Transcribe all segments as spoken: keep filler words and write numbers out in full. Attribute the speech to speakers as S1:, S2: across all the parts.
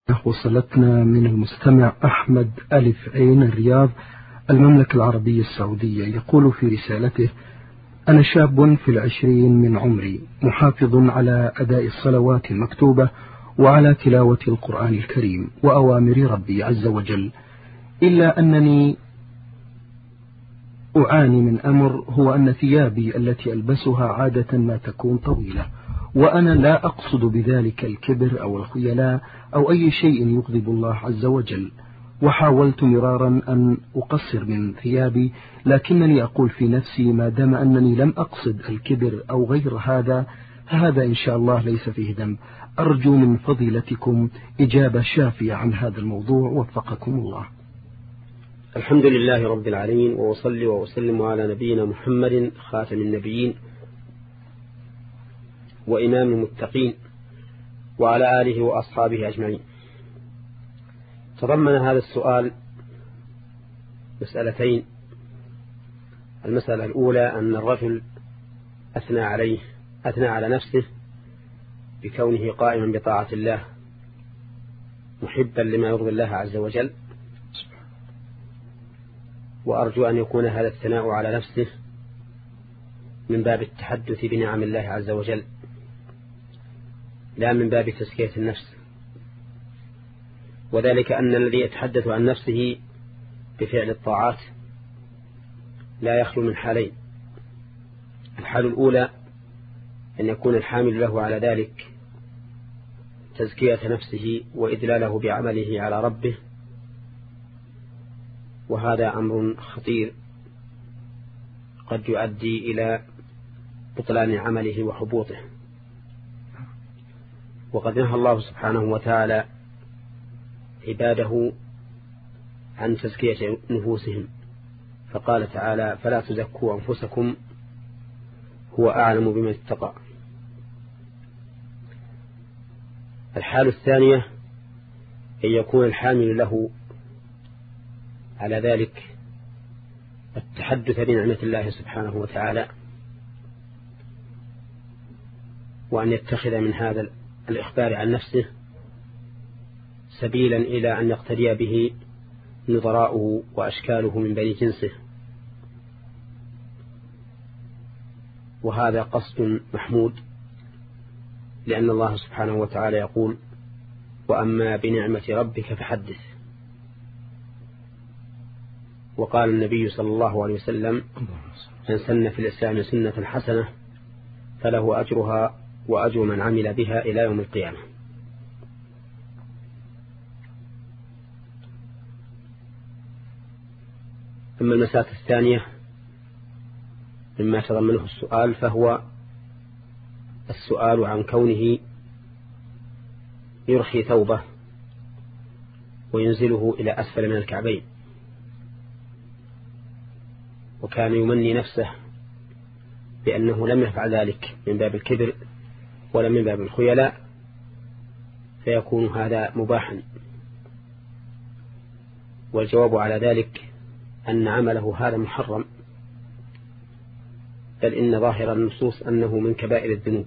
S1: وصلتنا من المستمع أحمد ألف عين الرياض المملكة العربية السعودية، يقول في رسالته: أنا شاب في العشرين من عمري، محافظ على أداء الصلوات المكتوبة وعلى تلاوة القرآن الكريم وأوامر ربي عز وجل، إلا أنني أعاني من أمر، هو أن ثيابي التي ألبسها عادة ما تكون طويلة، وأنا لا أقصد بذلك الكبر أو الخيلاء أو أي شيء يغضب الله عز وجل، وحاولت مرارا أن أقصر من ثيابي، لكنني أقول في نفسي ما دام أنني لم أقصد الكبر أو غير هذا فهذا إن شاء الله ليس فيه ذنب. أرجو من فضيلتكم إجابة شافية عن هذا الموضوع، وفقكم الله.
S2: الحمد لله رب العالمين، وأصلي وأسلم على نبينا محمد خاتم النبيين وإمام المتقين وعلى آله وأصحابه أجمعين. تضمن هذا السؤال مسألتين. المسألة الأولى أن الرجل أثنى عليه أثنى على نفسه بكونه قائما بطاعة الله محبا لما يرضي الله عز وجل، وأرجو أن يكون هذا الثناء على نفسه من باب التحدث بنعم الله عز وجل، لا من باب تزكية النفس، وذلك أن الذي يتحدث عن نفسه بفعل الطاعات لا يخلو من حالين. الحال الأولى أن يكون الحامل له على ذلك تزكية نفسه وإدلاله بعمله على ربه، وهذا أمر خطير قد يؤدي إلى بطلان عمله وحبوطه. وقد نهى الله سبحانه وتعالى عباده عن تزكية نفوسهم، فقال تعالى: فلا تزكوا أنفسكم هو أعلم بمن اتقى. الحال الثانية أن يكون الحامل له على ذلك التحدث بنعمة الله سبحانه وتعالى، وأن يتخذ من هذا الإخبار عن نفسه سبيلا إلى أن يقتدي به نظراؤه وأشكاله من بني جنسه، وهذا قصد محمود، لأن الله سبحانه وتعالى يقول: وأما بنعمة ربك فحدث. وقال النبي صلى الله عليه وسلم: من سن في الإسلام سنة حسنة فله أجرها وأجر من عمل بها إلى يوم القيامة. أما المسألة الثانية مما تضمنه السؤال، فهو السؤال عن كونه يرخي ثوبه وينزله إلى أسفل من الكعبين، وكان يمني نفسه بأنه لم يفعل ذلك من باب الكبر ولا من باب الخيلاء، فيكون هذا مباحا. والجواب على ذلك أن عمله هذا محرم، بل إن ظاهر النصوص أنه من كبائر الذنوب،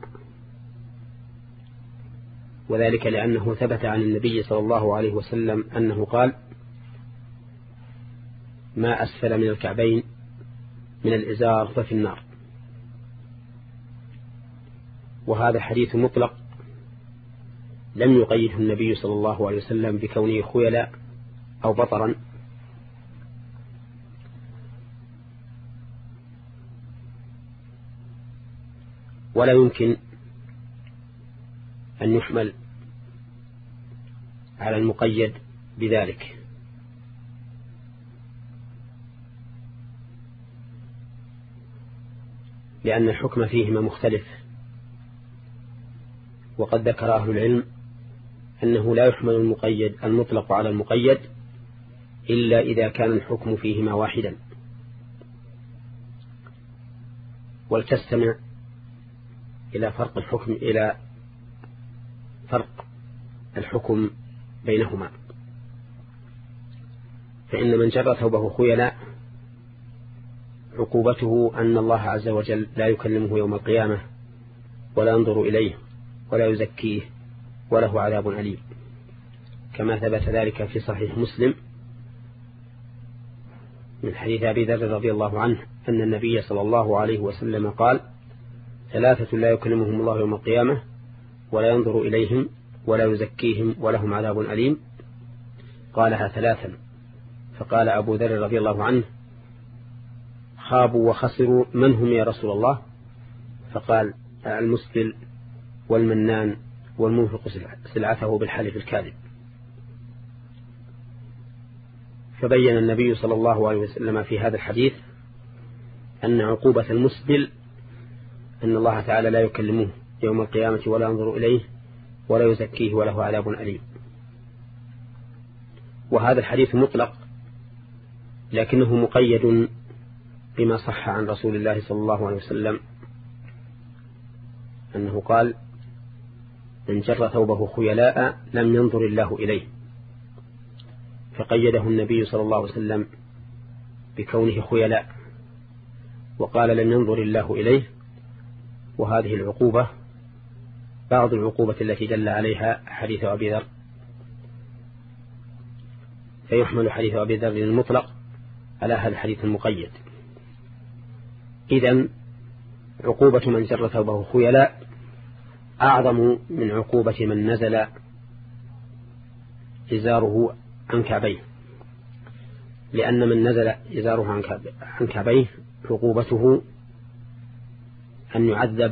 S2: وذلك لأنه ثبت عن النبي صلى الله عليه وسلم أنه قال: ما أسفل من الكعبين من الإزار ففي النار. وهذا حديث مطلق لم يقيده النبي صلى الله عليه وسلم بكونه خيلاء أو بطرا، ولا يمكن أن يحمل على المقيد بذلك، لأن الحكم فيهما مختلف. وقد ذكر أهل العلم أنه لا يحمل المقيد المطلق على المقيد إلا إذا كان الحكم فيهما واحدا. ولتستمع إلى فرق الحكم إلى فرق الحكم بينهما. فإن من جر ثوبه خيلاء عقوبته أن الله عز وجل لا يكلمه يوم القيامة ولا ينظر إليه ولا يزكيه وله عذاب أليم. كما ثبت ذلك في صحيح مسلم من حديث أبي ذر رضي الله عنه أن النبي صلى الله عليه وسلم قال: ثلاثة لا يكلمهم الله يوم القيامة ولا ينظر إليهم ولا يزكيهم ولهم عذاب أليم. قالها ثلاثا، فقال أبو ذر رضي الله عنه: خابوا وخسروا، من هم يا رسول الله؟ فقال: المسبل والمنان والمنفق سلعته بالحلف الكاذب. فبين النبي صلى الله عليه وسلم في هذا الحديث أن عقوبة المسبل أن الله تعالى لا يكلمه يوم القيامة ولا ينظر إليه ولا يزكيه وله عذاب أليم. وهذا الحديث مطلق لكنه مقيد بما صح عن رسول الله صلى الله عليه وسلم أنه قال: من جر ثوبه خيلاء لم ينظر الله إليه، فقيده النبي صلى الله عليه وسلم بكونه خيلاء، وقال: لم ينظر الله إليه. وهذه العقوبة بعض العقوبة التي دل عليها حديث أبي ذر، فيحمل حديث أبي ذر المطلق على هذا الحديث المقيد. إذن عقوبة من جر ثوبه خيلاء أعظم من عقوبة من نزل إزاره عن كعبيه، لأن من نزل إزاره عن كعبيه عقوبته أن يعذب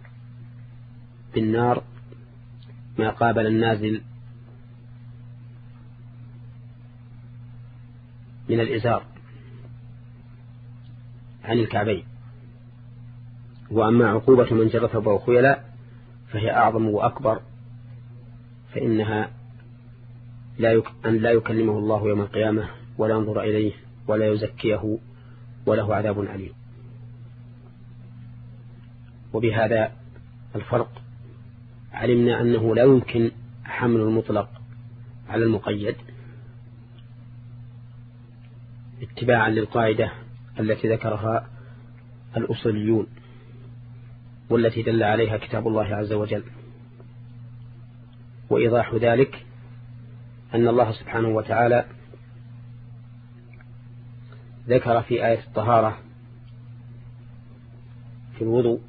S2: بالنار ما قابل النازل من الإزار عن الكعبين. وأما عقوبة من جر ثوبه خيلاء فهي أعظم وأكبر، فإنها لا يك... أن لا يكلمه الله يوم القيامة ولا ينظر إليه ولا يزكيه وله عذاب أليم. وبهذا الفرق علمنا أنه لا يمكن حمل المطلق على المقيد اتباعا للقاعدة التي ذكرها الأصوليون والتي دل عليها كتاب الله عز وجل. وإيضاح ذلك أن الله سبحانه وتعالى ذكر في آية الطهارة في الوضوء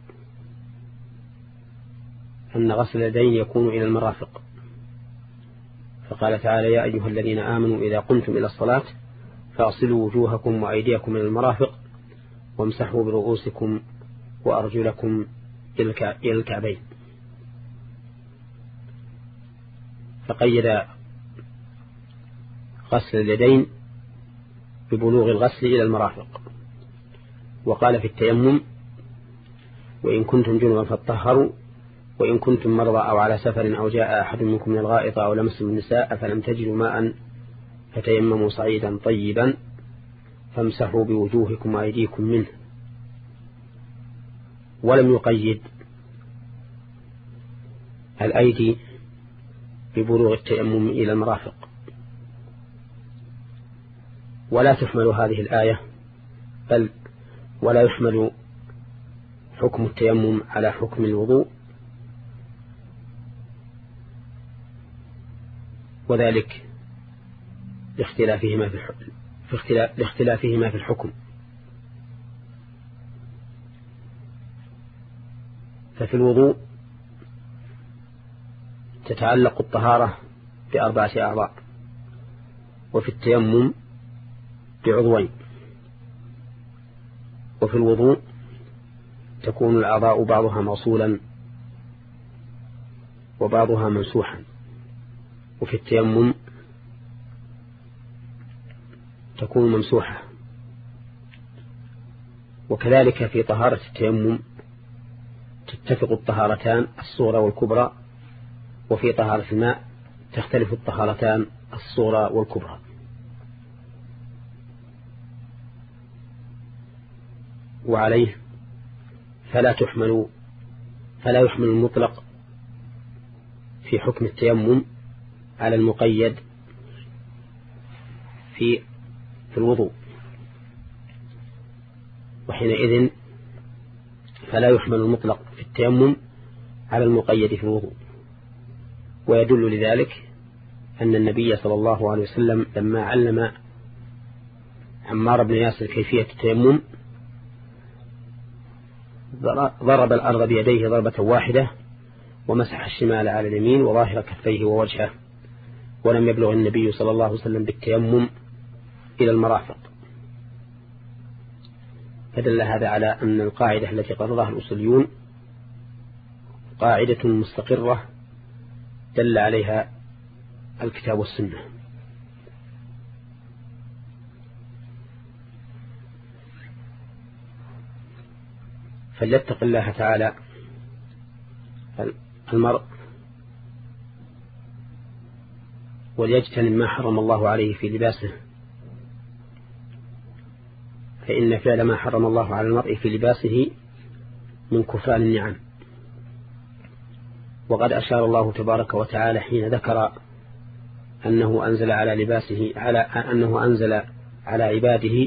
S2: أن غسل اليدين يكون إلى المرافق، فقال تعالى: يا أيها الذين آمنوا إذا قمتم إلى الصلاة فاغسلوا وجوهكم وأيديكم إلى المرافق وامسحوا برؤوسكم وأرجلكم إلى الكعبين. فقيد غسل اليدين ببلوغ الغسل إلى المرافق. وقال في التيمم: وإن كنتم جنبا فاطهروا وإن كنتم مرضى أو على سفر أو جاء أحد منكم من الغائط أو لمستم النساء فلم تجدوا ماء فتيمموا صعيدا طيبا فامسحوا بوجوهكم وأيديكم منه. ولم يقيد الأيدي ببلوغ التيمم إلى المرافق. ولا تحمل هذه الآية بل ولا يحمل حكم التيمم على حكم الوضوء، وذلك لاختلافهما في الحكم لاختلافهما في الحكم. ففي الوضوء تتعلق الطهارة بأربعة أعضاء، وفي التيمم بعضوين. وفي الوضوء تكون الأعضاء بعضها موصولا وبعضها ممسوحا، وفي التيمم تكون ممسوحة. وكذلك في طهارة التيمم تتفق الطهارتان الصغرى والكبرى، وفي طهارة الماء تختلف الطهارتان الصغرى والكبرى. وعليه فلا تحمل فلا يحمل المطلق في حكم التيمم على المقيد في في الوضوء، وحينئذ فلا يحمل المطلق في التيمم على المقيد في الوضوء. ويدل لذلك أن النبي صلى الله عليه وسلم لما علم عمار بن ياسر كيفية التيمم ضرب الأرض بيديه ضربة واحدة ومسح الشمال على اليمين وظاهر كفيه ووجهه، ولم يبلغ النبي صلى الله عليه وسلم بالتيمم إلى المرافق. فدل هذا على أن القاعدة التي قررها الأصوليون قاعدة مستقرة دل عليها الكتاب والسنة. فليتق الله تعالى المرء وليجتنب ما حرم الله عليه في لباسه، فإن فعل ما حرم الله على المرء في لباسه من كفران النعم. وقد أشار الله تبارك وتعالى حين ذكر أنه أنزل على لباسه على أنه أنزل على عباده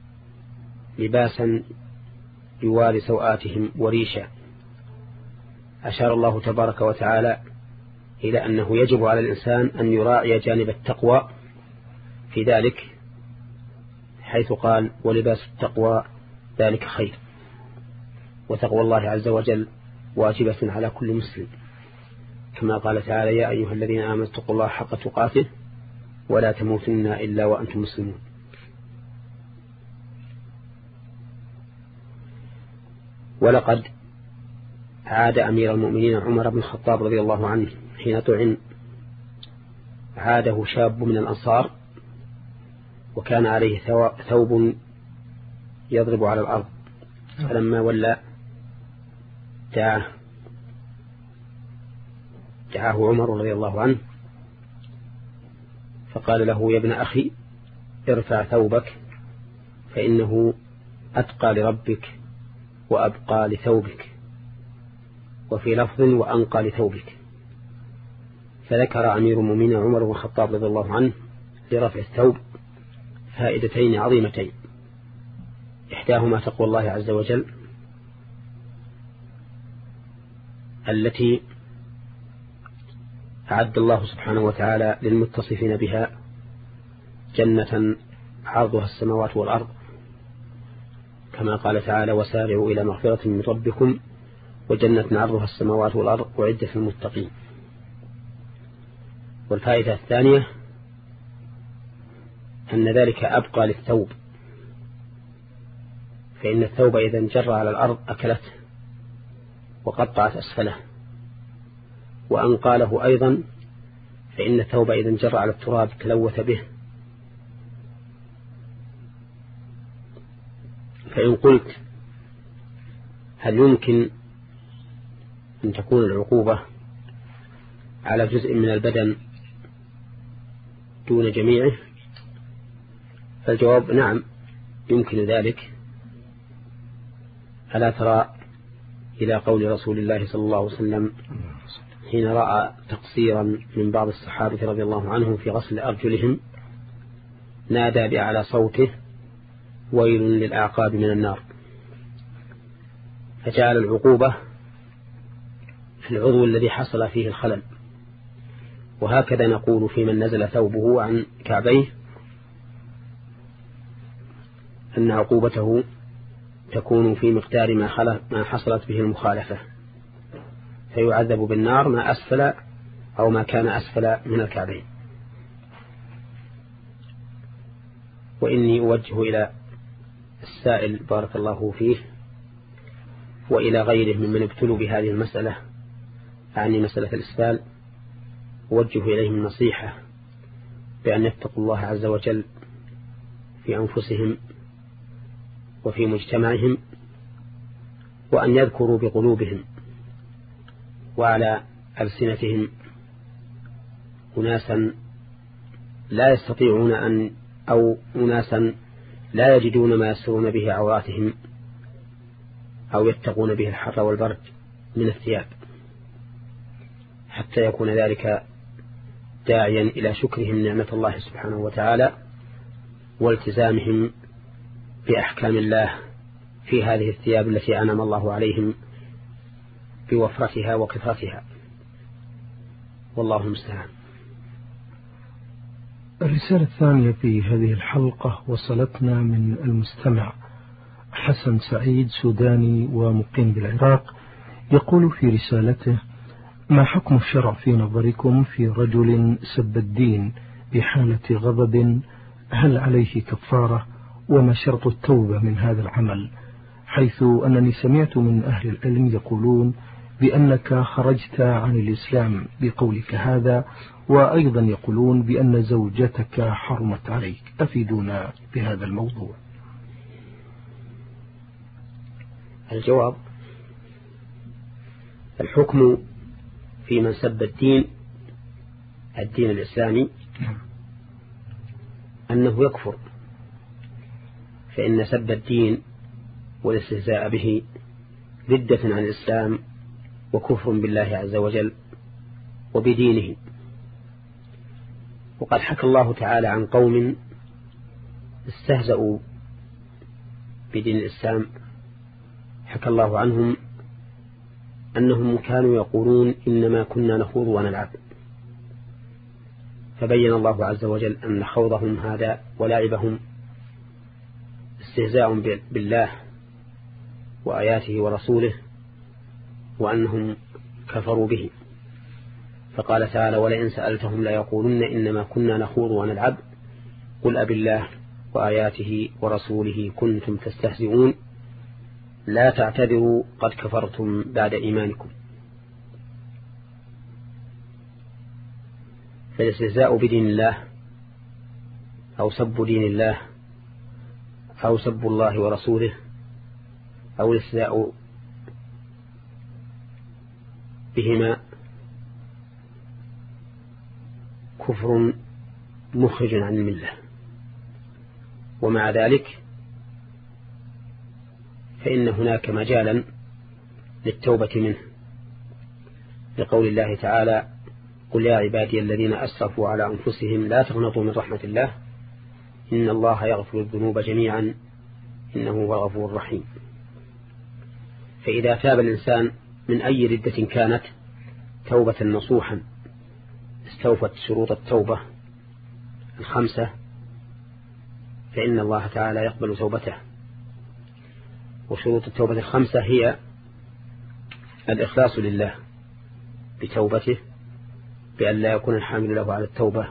S2: لباسا يواري سوآتهم وريشا، أشار الله تبارك وتعالى إلى أنه يجب على الإنسان أن يراعي جانب التقوى في ذلك، حيث قال ولباس التقوى ذلك خير. وتقوى الله عز وجل واجبة على كل مسلم، كما قال تعالى يا أيها الذين آمنوا اتقوا الله حق تقاته ولا تموتن إلا وأنتم مسلمون. ولقد عاد أمير المؤمنين عمر بن الخطاب رضي الله عنه حين طعن، عاده شاب من الأنصار وكان عليه ثوب يضرب على الأرض، فلما ولى دعاه دعاه عمر رضي الله عنه فقال له يا ابن أخي ارفع ثوبك فإنه أتقى لربك وأبقى لثوبك، وفي لفظ وأنقى لثوبك. فذكر أمير المؤمنين عمر بن الخطاب رضي الله عنه لرفع الثوب فائدتين عظيمتين، إحداهما تقوى الله عز وجل التي أعد الله سبحانه وتعالى للمتصفين بها جنة عرضها السماوات والأرض، كما قال تعالى وسارعوا إلى مغفرة من ربكم وجنة عرضها السماوات والأرض وعدة المتقين. والفائدة الثانية أن ذلك أبقى للثوب، فإن الثوب إذا انجر على الأرض أكلته وقطعت أسفله، وأنقى له أيضا فإن الثوب إذا انجر على التراب تلوث به. فإن قلت هل يمكن أن تكون العقوبة على جزء من البدن دون جميعه؟ فالجواب نعم يمكن ذلك. ألا ترى إلى قول رسول الله صلى الله عليه وسلم حين رأى تقصيرا من بعض الصحابة رضي الله عنهم في غسل أرجلهم نادى بأعلى صوته ويل للأعقاب من النار، فجعل العقوبة في العضو الذي حصل فيه الخلل. وهكذا نقول في من نزل ثوبه عن كعبيه أن عقوبته تكون في مقدار ما, ما حصلت به المخالفة، فيعذب بالنار ما أسفل أو ما كان أسفل من الكعبين. وإني أوجه إلى السائل بارك الله فيه وإلى غيره ممن ابتلوا بهذه المسألة، يعني مسألة الإسفال، أوجه إليهم النصيحة بأن يتقوا الله عز وجل في أنفسهم وفي مجتمعهم، وأن يذكروا بقلوبهم وعلى ألسنتهم أناسا لا يستطيعون أن أو أناسا لا يجدون ما يسترون به عوراتهم أو يتقون به الحر والبرد من الثياب، حتى يكون ذلك داعيا إلى شكرهم نعمة الله سبحانه وتعالى والتزامهم بأحكام الله في هذه الثياب التي أنعم الله عليهم بوفرتها وكثرتها، والله المستعان.
S1: الرسالة الثانية في هذه الحلقة وصلتنا من المستمع حسن سعيد، سوداني ومقيم بالعراق. يقول في رسالته: ما حكم الشرع في نظركم في رجل سب الدين بحالة غضب؟ هل عليه كفارة؟ وما شرط التوبة من هذا العمل؟ حيث أنني سمعت من أهل العلم يقولون بأنك خرجت عن الإسلام بقولك هذا، وأيضا يقولون بأن زوجتك حرمت عليك. أفيدونا بهذا الموضوع.
S2: الجواب: الحكم في من سب الدين الدين الإسلامي أنه يكفر، فإن سب الدين والاستهزاء به ردة عن الإسلام وكفر بالله عز وجل وبدينه. وقد حكى الله تعالى عن قوم استهزأوا بدين الإسلام، حكى الله عنهم أنهم كانوا يقولون إنما كنا نخوض ونلعب، فبين الله عز وجل أن خوضهم هذا ولعبهم استهزاء بالله وآياته ورسوله، وأنهم كفروا به. فقال تعالى: ولئن سألتهم ليقولن إنما كنا نخوض ونلعب قل أب الله وآياته ورسوله كنتم تستهزئون لا تعتذروا قد كفرتم بعد إيمانكم. فالاستهزاء بدين الله أو سب دين الله أو سب الله ورسوله أو الاستهزاء بهما كفر مخرج عن الملة، ومع ذلك فإن هناك مجالا للتوبة منه، لقول الله تعالى: قل يا عبادي الذين أسرفوا على أنفسهم لا تقنطوا من رحمة الله إن الله يغفر الذنوب جميعا إنه هو الغفور الرحيم. فإذا تاب الإنسان من أي ردة كانت توبة نصوحا استوفت شروط التوبة الخمسة، فإن الله تعالى يقبل توبته. وشروط التوبة الخمسة هي الإخلاص لله بتوبته، بأن لا يكون الحامل له على التوبة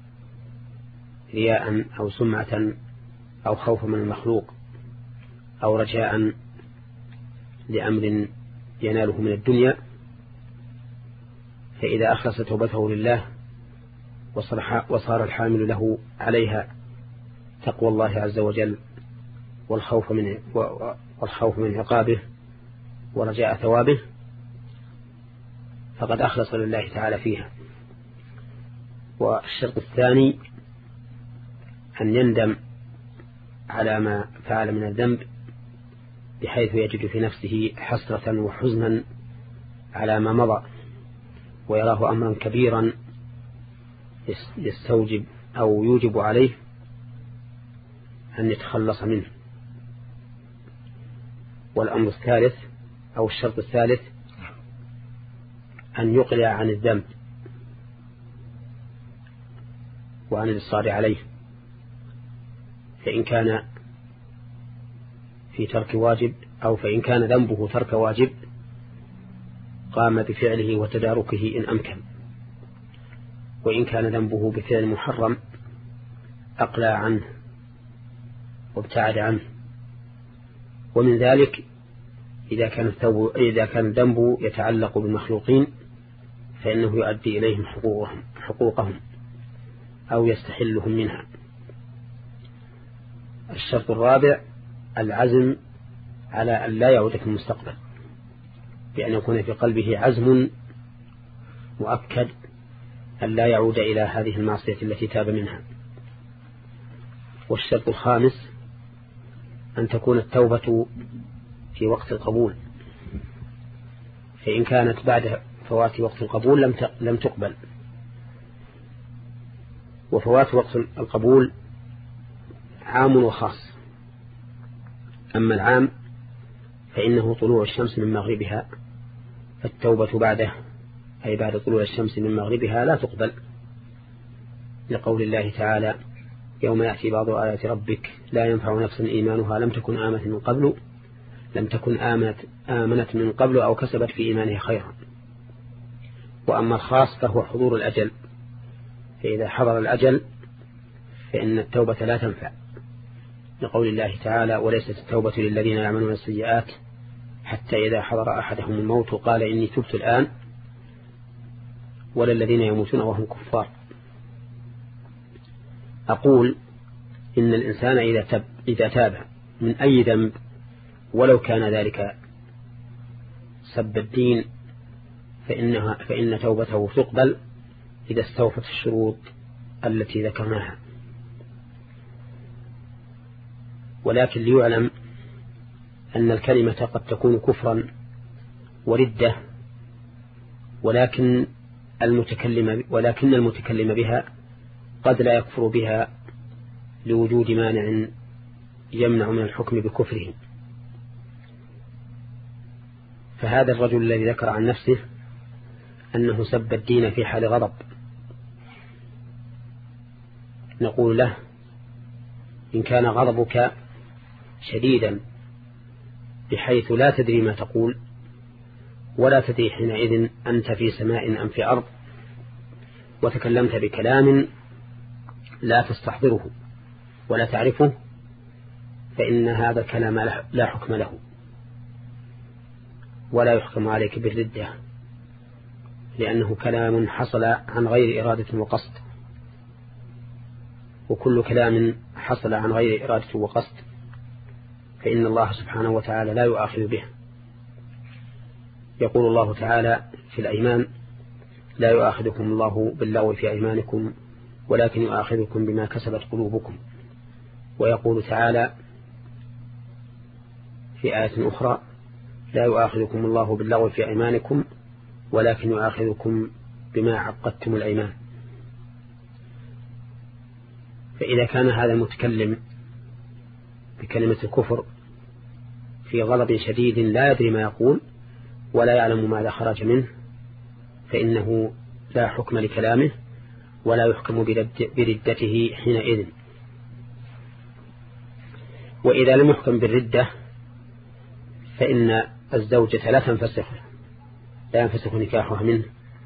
S2: رياء أو سمعة أو خوف من المخلوق أو رجاء لأمر يناله من الدنيا. فإذا أخلص توبته لله وصار الحامل له عليها تقوى الله عز وجل والخوف من والخوف من عقابه ورجاء ثوابه، فقد أخلص لله تعالى فيها. والشرط الثاني أن يندم على ما فعل من الذنب بحيث يجد في نفسه حسرة وحزنا على ما مضى، ويراه أمرا كبيرا يستوجب أو يوجب عليه أن يتخلص منه. والأمر الثالث أو الشرط الثالث أن يقلع عن الذنب وعن الإصرار عليه، فإن كان في ترك واجب أو فإن كان ذنبه ترك واجب قام بفعله وتداركه إن أمكن، وإن كان ذنبه بفعل محرم أقلع عنه وابتعد عنه. ومن ذلك إذا كان الثوب إذا كان الذنب يتعلق بالمخلوقين فإنه يؤدي إليهم حقوقهم, حقوقهم أو يستحلهم منها. الشرط الرابع العزم على أن لا يعود في المستقبل، بأن يكون في قلبه عزم مؤكد أن لا يعود إلى هذه المعصية التي تاب منها. والشرط الخامس أن تكون التوبة في وقت القبول، فإن كانت بعد فوات وقت القبول لم لم تقبل. وفوات وقت القبول عام وخاص. أما العام فإنه طلوع الشمس من مغربها، فالتوبة بعده أي بعد طلوع الشمس من مغربها لا تقبل، لقول الله تعالى يوم يأتي بعض آيات ربك لا ينفع نفسا إيمانها لم تكن آمنت من قبل لم تكن آمنت, آمنت من قبل أو كسبت في إيمانها خيرا. وأما الخاص فهو حضور الأجل، فإذا حضر الأجل فإن التوبة لا تنفع، لقول الله تعالى وليست التوبة للذين يعملون السيئات حتى إذا حضر أحدهم الموت قال إني تبت الآن ولا الذين يموتون وهم كفار. أقول إن الإنسان إذا تاب, إذا تاب من أي ذنب ولو كان ذلك سب الدين فإنها فإن توبته تقبل إذا استوفت الشروط التي ذكرناها. ولكن ليعلم أن الكلمة قد تكون كفرا وردة، ولكن المتكلم ولكن المتكلم بها قد لا يكفر بها لوجود مانع يمنع من الحكم بكفره. فهذا الرجل الذي ذكر عن نفسه أنه سب الدين في حال غضب، نقول له إن كان غضبك شديدا بحيث لا تدري ما تقول ولا تدري حينئذ أنت في سماء أم في أرض وتكلمت بكلام لا تستحضره ولا تعرفه، فإن هذا الكلام لا حكم له ولا يحكم عليك بالردة، لأنه كلام حصل عن غير إرادة وقصد، وكل كلام حصل عن غير إرادة وقصد فإن الله سبحانه وتعالى لا يؤاخذ به. يقول الله تعالى في الأيمان لا يؤاخذكم الله باللغو في أيمانكم ولكن يؤاخذكم بما كسبت قلوبكم. ويقول تعالى في آية أخرى لا يؤاخذكم الله باللغو في أيمانكم ولكن يؤاخذكم بما عقدتم الأيمان. فإذا كان هذا المتكلم بكلمة الكفر في غضب شديد لا يدري ما يقول ولا يعلم ماذا خرج منه فإنه لا حكم لكلامه ولا يحكم بردته حينئذ. وإذا لم يحكم بالردة فإن الزوجة لا تنفسخ لا ينفسخ نكاحها منه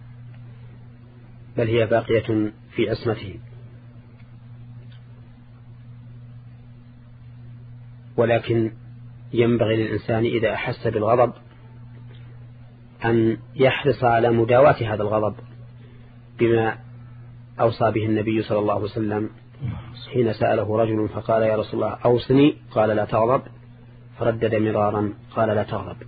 S2: بل هي باقية في عصمته. ولكن ينبغي للإنسان إذا أحس بالغضب أن يحرص على مداواة هذا الغضب بما أوصى به النبي صلى الله عليه وسلم حين سأله رجل فقال يا رسول الله أوصني قال لا تغضب، فردد مرارا قال لا تغضب.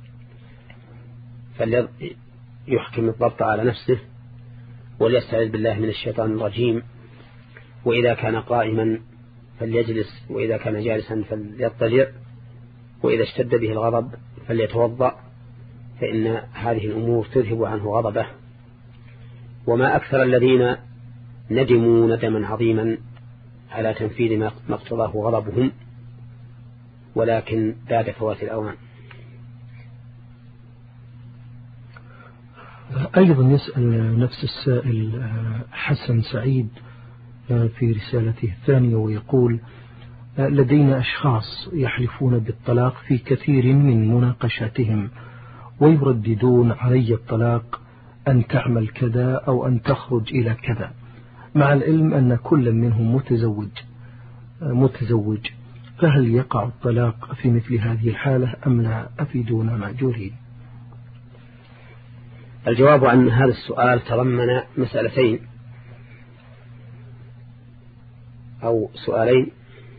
S2: فليحكم الضبط على نفسه وليستعذ بالله من الشيطان الرجيم، وإذا كان قائما فليجلس، وإذا كان جالسا فليضطجع، وإذا اشتد به الغضب فليتوضأ، فإن هذه الأمور تذهب عنه غضبه. وما أكثر الذين ندموا ندما عظيما على تنفيذ ما اقتضاه غضبهم ولكن بعد فوات الأوان.
S1: أيضا يسأل نفس السائل حسن سعيد في رسالته الثانية ويقول لدينا أشخاص يحلفون بالطلاق في كثير من مناقشاتهم ويرددون علي الطلاق أن تعمل كذا أو أن تخرج إلى كذا، مع العلم أن كل منهم متزوج متزوج فهل يقع الطلاق في مثل هذه الحالة أم لا؟ أفيدونا مأجورين.
S2: الجواب عن هذا السؤال تضمن مسألتين أو سؤالين.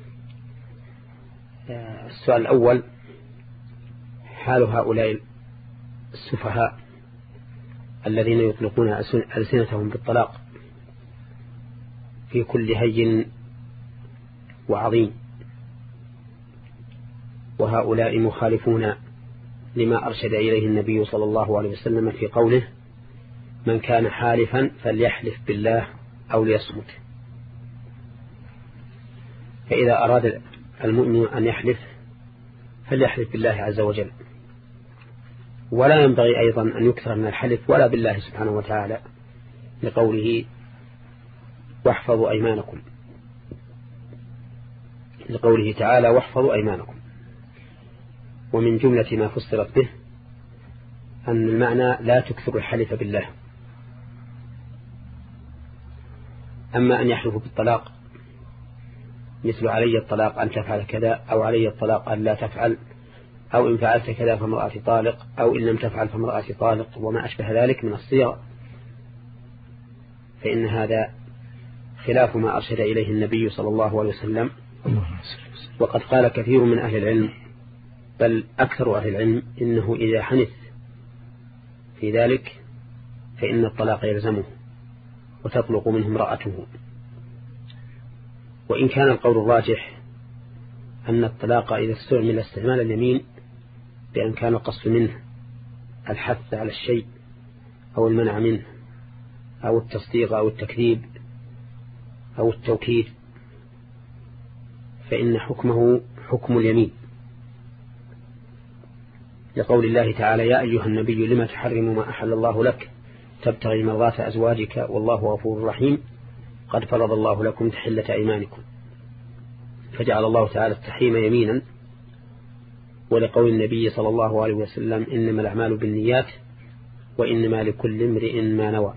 S2: السؤال الأول حال هؤلاء السفهاء الذين يطلقون ألسنتهم بالطلاق في كل هين وعظيم، وهؤلاء مخالفون لما أرشد إليه النبي صلى الله عليه وسلم في قوله من كان حالفا فليحلف بالله أو ليصمت. فإذا أراد المؤمن أن يحلف فليحلف بالله عز وجل، ولا ينبغي أيضا أن يكثر من الحلف ولا بالله سبحانه وتعالى، لقوله واحفظوا أيمانكم، لقوله تعالى واحفظوا أيمانكم. ومن جملة ما فسرت به أن المعنى لا تكثر الحلف بالله. أما أن يحلفوا بالطلاق مثل علي الطلاق أن تفعل كذا، أو علي الطلاق أن لا تفعل، أو إن فعلت كذا فامرأتي طالق، أو إن لم تفعل فامرأتي طالق، وما أشبه ذلك من الصيغ، فإن هذا خلاف ما أرشد إليه النبي صلى الله عليه وسلم. وقد قال كثير من أهل العلم، بل أكثر أهل العلم، إنه إذا حنث في ذلك فإن الطلاق يلزمه وتطلق منه امرأته. وإن كان القول الراجح أن الطلاق إذا استعمل استعمال اليمين بأن كان القصد منه الحث على الشيء أو المنع منه أو التصديق أو التكذيب أو التوكيد، فإن حكمه حكم اليمين، لقول الله تعالى يا أيها النبي لما تحرم ما أحل الله لك تبتغي مرضات أزواجك والله غفور رحيم قد فرض الله لكم تحلة أيمانكم، فجعل الله تعالى التحريم يمينا. ولقول النبي صلى الله عليه وسلم إنما الأعمال بالنيات وإنما لكل امرئ ما نوى،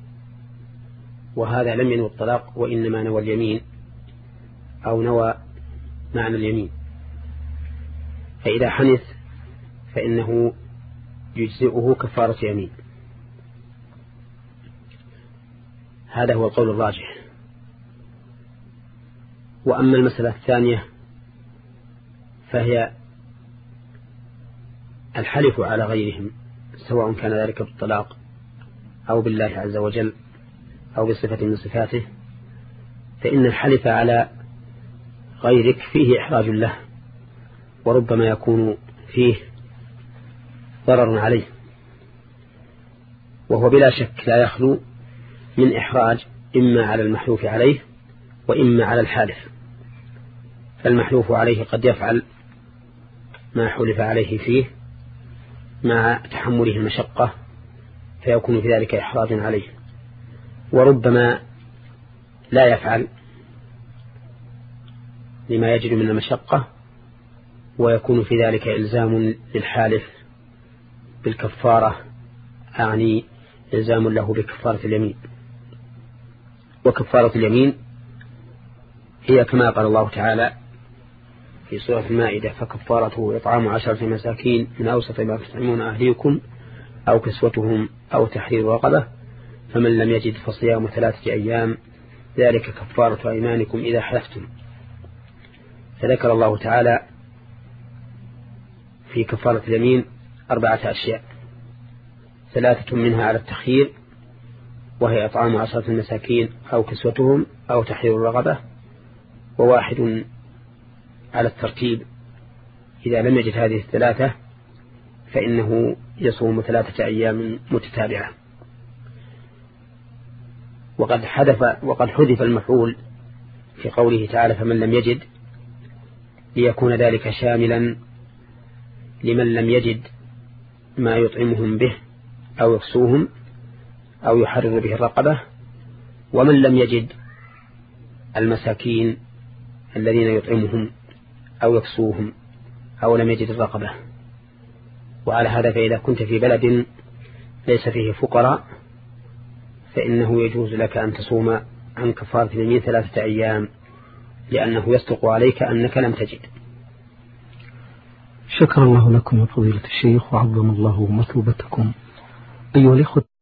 S2: وهذا لم ينوى الطلاق وإنما نوى اليمين أو نوى معنى اليمين. فإذا حنث فإنه يجزئه كفارة يمين. هذا هو القول الراجح. وأما المسألة الثانية فهي الحلف على غيرهم، سواء كان ذلك بالطلاق أو بالله عز وجل أو بصفة من صفاته، فإن الحلف على غيرك فيه إحراج له، وربما يكون فيه ضرر عليه، وهو بلا شك لا يخلو من إحراج إما على المحلوف عليه وإما على الحالف. فالمحلوف عليه قد يفعل ما حلف عليه فيه مع تحمله المشقة فيكون في ذلك إحراج عليه، وربما لا يفعل لما يجد من المشقة ويكون في ذلك إلزام للحالف بالكفارة، أعني إلزام له بكفارة اليمين. وكفارة اليمين هي كما قال الله تعالى في سورة المائدة فكفارته إطعام عشرة مساكين من أوسط ما تطعمون أهليكم أو كسوتهم أو تحرير رقبة فمن لم يجد فصيام ثلاثة أيام ذلك كفارة أيمانكم إذا حلفتم. فذكر الله تعالى في كفارة اليمين أربعة أشياء، ثلاثة منها على التخيير وهي إطعام عشرة مساكين أو كسوتهم أو تحرير رقبة، وواحد على الترتيب إذا لم يجد هذه الثلاثة فإنه يصوم ثلاثة أيام متتابعة. وقد حذف وقد حذف المفعول في قوله تعالى فمن لم يجد ليكون ذلك شاملا لمن لم يجد ما يطعمهم به أو يكسوهم أو يحرر به الرقبة، ومن لم يجد المساكين الذين يطعمهم أو يكسوهم أو لم يجد الرقبة. وعلى هذا فإذا كنت في بلد ليس فيه فقراء فإنه يجوز لك أن تصوم عن كفارة اليمين ثلاثة أيام، لأنه يصدق عليك أنك لم تجد.
S1: شكر الله لكم يا فضيلة الشيخ وعظم الله مثوبتكم. أيها الإخوة.